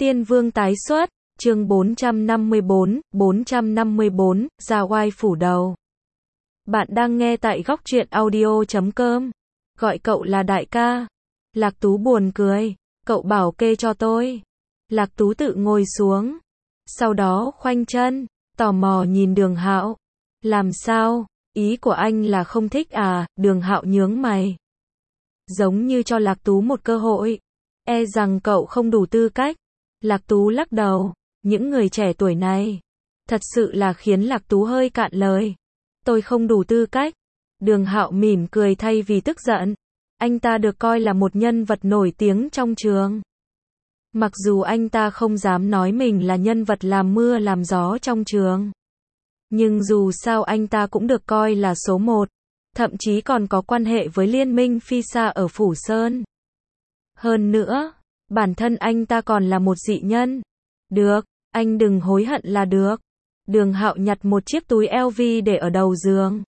Tiên Vương tái xuất, chương 454, ra oai phủ đầu. Bạn đang nghe tại góc truyện audio.com. Gọi cậu là đại ca. Lạc Tú buồn cười. Cậu bảo kê cho tôi. Lạc Tú tự ngồi xuống. Sau đó khoanh chân, tò mò nhìn Đường Hạo. Làm sao? Ý của anh là không thích à? Đường Hạo nhướng mày. Giống như cho Lạc Tú một cơ hội. E rằng cậu không đủ tư cách. Lạc Tú lắc đầu. Những người trẻ tuổi này thật sự là khiến Lạc Tú hơi cạn lời. Tôi không đủ tư cách. Đường Hạo mỉm cười thay vì tức giận. Anh ta được coi là một nhân vật nổi tiếng trong trường. Mặc dù anh ta không dám nói mình là nhân vật làm mưa làm gió trong trường. Nhưng dù sao anh ta cũng được coi là số một. Thậm chí còn có quan hệ với liên minh Phi Sa ở Phủ Sơn. Hơn nữa, bản thân anh ta còn là một dị nhân. Được, anh đừng hối hận là được. Đường Hạo nhặt một chiếc túi LV để ở đầu giường.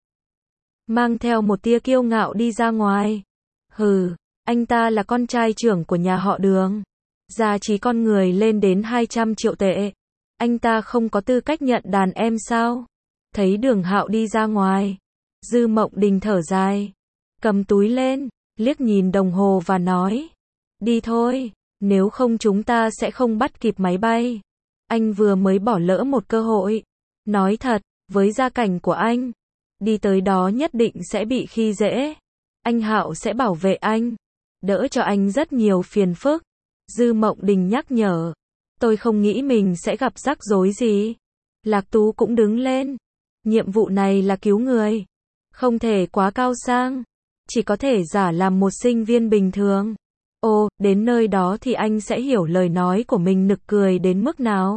Mang theo một tia kiêu ngạo đi ra ngoài. Hừ, anh ta là con trai trưởng của nhà họ Đường. Giá trị con người lên đến 200 triệu tệ. Anh ta không có tư cách nhận đàn em sao? Thấy Đường Hạo đi ra ngoài. Dư Mộng Đình thở dài. Cầm túi lên, liếc nhìn đồng hồ và nói. Đi thôi, nếu không chúng ta sẽ không bắt kịp máy bay. Anh vừa mới bỏ lỡ một cơ hội. Nói thật, với gia cảnh của anh, đi tới đó nhất định sẽ bị khi dễ. Anh Hạo sẽ bảo vệ anh, đỡ cho anh rất nhiều phiền phức. Dư Mộng Đình nhắc nhở. Tôi không nghĩ mình sẽ gặp rắc rối gì. Lạc Tú cũng đứng lên. Nhiệm vụ này là cứu người. Không thể quá cao sang. Chỉ có thể giả làm một sinh viên bình thường. Ồ, đến nơi đó thì anh sẽ hiểu lời nói của mình nực cười đến mức nào.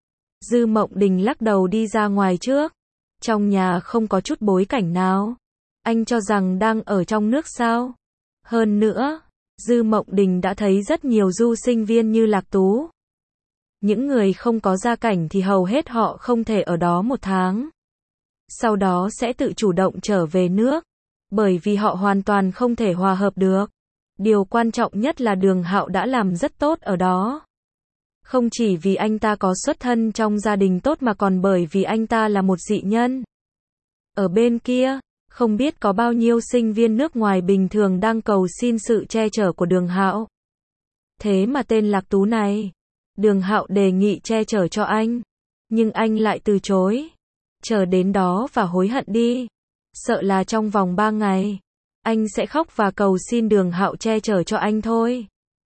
Dư Mộng Đình lắc đầu đi ra ngoài trước. Trong nhà không có chút bối cảnh nào. Anh cho rằng đang ở trong nước sao? Hơn nữa, Dư Mộng Đình đã thấy rất nhiều du sinh viên như Lạc Tú. Những người không có gia cảnh thì hầu hết họ không thể ở đó một tháng. Sau đó sẽ tự chủ động trở về nước. Bởi vì họ hoàn toàn không thể hòa hợp được. Điều quan trọng nhất là Đường Hạo đã làm rất tốt ở đó. Không chỉ vì anh ta có xuất thân trong gia đình tốt mà còn bởi vì anh ta là một dị nhân. Ở bên kia, không biết có bao nhiêu sinh viên nước ngoài bình thường đang cầu xin sự che chở của Đường Hạo. Thế mà tên Lạc Tú này, Đường Hạo đề nghị che chở cho anh, nhưng anh lại từ chối. Chờ đến đó và hối hận đi. Sợ là trong vòng 3 ngày, anh sẽ khóc và cầu xin Đường Hạo che chở cho anh thôi.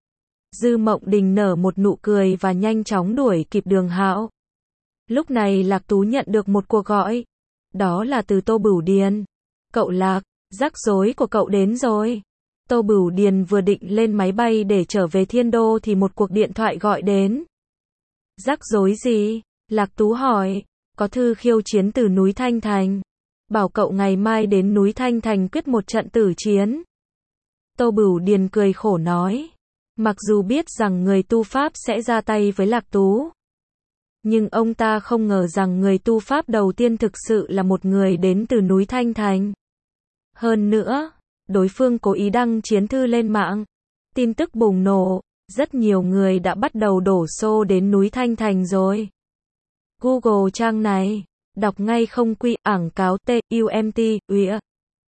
Dư Mộng Đình nở một nụ cười và nhanh chóng đuổi kịp Đường Hạo. Lúc này Lạc Tú nhận được một cuộc gọi. Đó là từ Tô Bửu Điền. Cậu Lạc, rắc rối của cậu đến rồi. Tô Bửu Điền vừa định lên máy bay để trở về Thiên Đô thì một cuộc điện thoại gọi đến. Rắc rối gì? Lạc Tú hỏi. Có thư khiêu chiến từ núi Thanh Thành. Bảo cậu ngày mai đến núi Thanh Thành quyết một trận tử chiến. Tô Bửu Điền cười khổ nói. Mặc dù biết rằng người tu Pháp sẽ ra tay với Lạc Tú. Nhưng ông ta không ngờ rằng người tu Pháp đầu tiên thực sự là một người đến từ núi Thanh Thành. Hơn nữa, đối phương cố ý đăng chiến thư lên mạng. Tin tức bùng nổ, rất nhiều người đã bắt đầu đổ xô đến núi Thanh Thành rồi. Google trang này, đọc ngay không quy ảng cáo TUMT, UIA.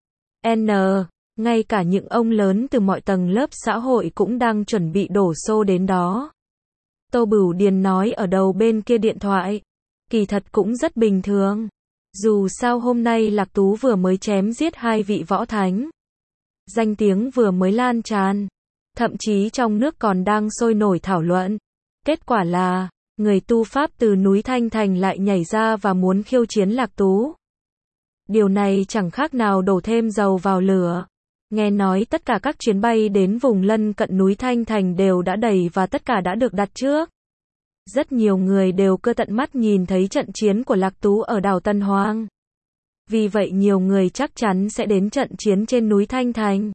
N. Ngay cả những ông lớn từ mọi tầng lớp xã hội cũng đang chuẩn bị đổ xô đến đó. Tô Bửu Điền nói ở đầu bên kia điện thoại. Kỳ thật cũng rất bình thường. Dù sao hôm nay Lạc Tú vừa mới chém giết 2 vị võ thánh. Danh tiếng vừa mới lan tràn. Thậm chí trong nước còn đang sôi nổi thảo luận. Kết quả là, người tu Pháp từ núi Thanh Thành lại nhảy ra và muốn khiêu chiến Lạc Tú. Điều này chẳng khác nào đổ thêm dầu vào lửa. Nghe nói tất cả các chuyến bay đến vùng lân cận núi Thanh Thành đều đã đầy và tất cả đã được đặt trước. Rất nhiều người đều cơ tận mắt nhìn thấy trận chiến của Lạc Tú ở đảo Tân Hoang. Vì vậy nhiều người chắc chắn sẽ đến trận chiến trên núi Thanh Thành.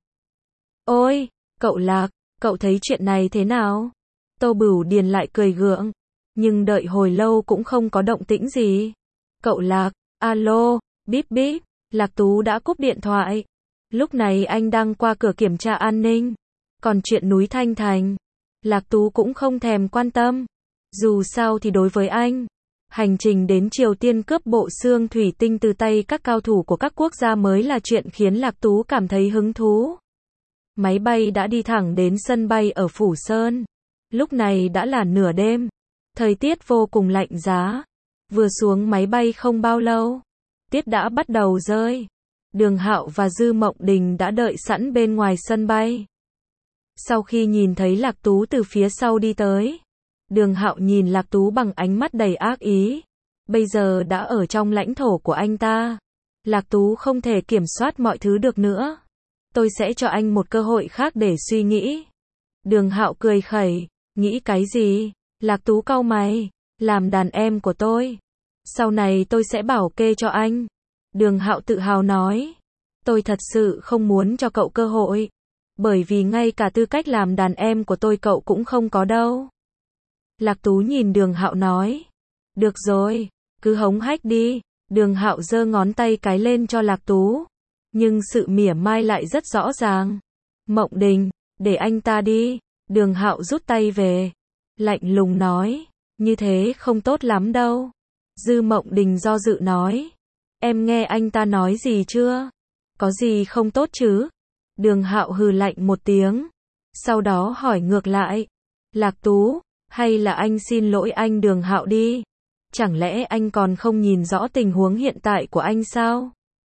Ôi, cậu Lạc, cậu thấy chuyện này thế nào? Tô Bửu Điền lại cười gượng. Nhưng đợi hồi lâu cũng không có động tĩnh gì. Cậu Lạc, alo, bíp bíp, Lạc Tú đã cúp điện thoại. Lúc này anh đang qua cửa kiểm tra an ninh. Còn chuyện núi Thanh Thành, Lạc Tú cũng không thèm quan tâm. Dù sao thì đối với anh, hành trình đến Triều Tiên cướp bộ xương thủy tinh từ tay các cao thủ của các quốc gia mới là chuyện khiến Lạc Tú cảm thấy hứng thú. Máy bay đã đi thẳng đến sân bay ở Phủ Sơn. Lúc này đã là nửa đêm. Thời tiết vô cùng lạnh giá. Vừa xuống máy bay không bao lâu, tiết đã bắt đầu rơi. Đường Hạo và Dư Mộng Đình đã đợi sẵn bên ngoài sân bay. Sau khi nhìn thấy Lạc Tú từ phía sau đi tới, Đường Hạo nhìn Lạc Tú bằng ánh mắt đầy ác ý. Bây giờ đã ở trong lãnh thổ của anh ta. Lạc Tú không thể kiểm soát mọi thứ được nữa. Tôi sẽ cho anh một cơ hội khác để suy nghĩ. Đường Hạo cười khẩy. Nghĩ cái gì? Lạc Tú cau mày. Làm đàn em của tôi. Sau này tôi sẽ bảo kê cho anh. Đường Hạo tự hào nói. Tôi thật sự không muốn cho cậu cơ hội. Bởi vì ngay cả tư cách làm đàn em của tôi cậu cũng không có đâu. Lạc Tú nhìn Đường Hạo nói. Được rồi, cứ hống hách đi. Đường Hạo giơ ngón tay cái lên cho Lạc Tú. Nhưng sự mỉa mai lại rất rõ ràng. Mộng Đình, để anh ta đi. Đường Hạo rút tay về. Lạnh lùng nói. Như thế không tốt lắm đâu. Dư Mộng Đình do dự nói. Em nghe anh ta nói gì chưa? Có gì không tốt chứ? Đường Hạo hừ lạnh một tiếng. Sau đó hỏi ngược lại. Lạc Tú, hay là anh xin lỗi anh Đường Hạo đi? Chẳng lẽ anh còn không nhìn rõ tình huống hiện tại của anh sao?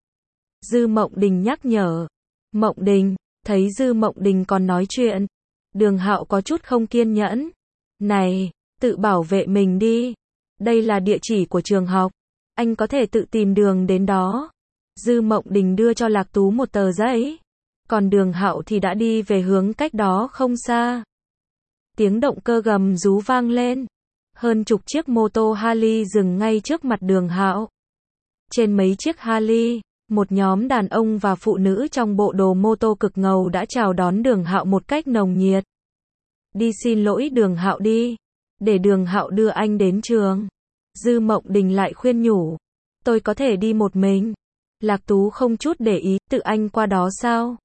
Dư Mộng Đình nhắc nhở. Mộng Đình, thấy Dư Mộng Đình còn nói chuyện. Đường Hạo có chút không kiên nhẫn. Này, tự bảo vệ mình đi. Đây là địa chỉ của trường học. Anh có thể tự tìm đường đến đó. Dư Mộng Đình đưa cho Lạc Tú một tờ giấy. Còn Đường Hạo thì đã đi về hướng cách đó không xa. Tiếng động cơ gầm rú vang lên. Hơn chục chiếc mô tô Harley dừng ngay trước mặt Đường Hạo. Trên mấy chiếc Harley, một nhóm đàn ông và phụ nữ trong bộ đồ mô tô cực ngầu đã chào đón Đường Hạo một cách nồng nhiệt. Đi xin lỗi Đường Hạo đi. Để Đường Hạo đưa anh đến trường. Dư Mộng Đình lại khuyên nhủ. Tôi có thể đi một mình. Lạc Tú không chút để ý, tự anh qua đó sao?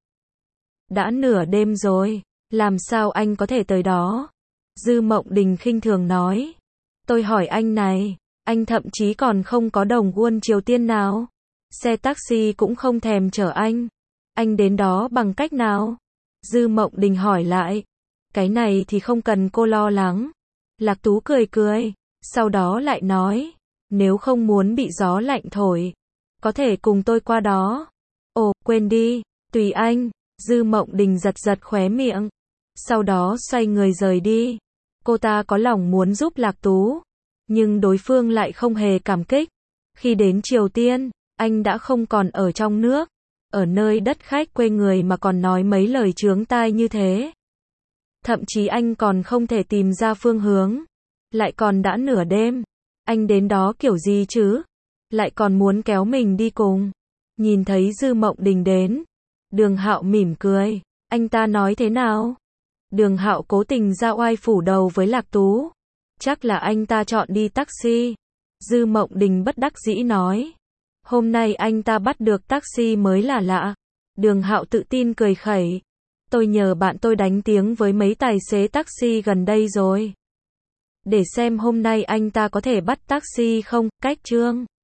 Đã nửa đêm rồi, làm sao anh có thể tới đó? Dư Mộng Đình khinh thường nói. Tôi hỏi anh này, anh thậm chí còn không có đồng won Triều Tiên nào. Xe taxi cũng không thèm chở anh. Anh đến đó bằng cách nào? Dư Mộng Đình hỏi lại. Cái này thì không cần cô lo lắng. Lạc Tú cười cười, sau đó lại nói. Nếu không muốn bị gió lạnh thổi, có thể cùng tôi qua đó. Ồ, quên đi, tùy anh. Dư Mộng Đình giật giật khóe miệng. Sau đó xoay người rời đi. Cô ta có lòng muốn giúp Lạc Tú. Nhưng đối phương lại không hề cảm kích. Khi đến Triều Tiên, anh đã không còn ở trong nước. Ở nơi đất khách quê người mà còn nói mấy lời chướng tai như thế. Thậm chí anh còn không thể tìm ra phương hướng. Lại còn đã nửa đêm. Anh đến đó kiểu gì chứ? Lại còn muốn kéo mình đi cùng. Nhìn thấy Dư Mộng Đình đến. Đường Hạo mỉm cười. Anh ta nói thế nào? Đường Hạo cố tình ra oai phủ đầu với Lạc Tú. Chắc là anh ta chọn đi taxi. Dư Mộng Đình bất đắc dĩ nói. Hôm nay anh ta bắt được taxi mới là lạ. Đường Hạo tự tin cười khẩy. Tôi nhờ bạn tôi đánh tiếng với mấy tài xế taxi gần đây rồi. Để xem hôm nay anh ta có thể bắt taxi không, cách Trương.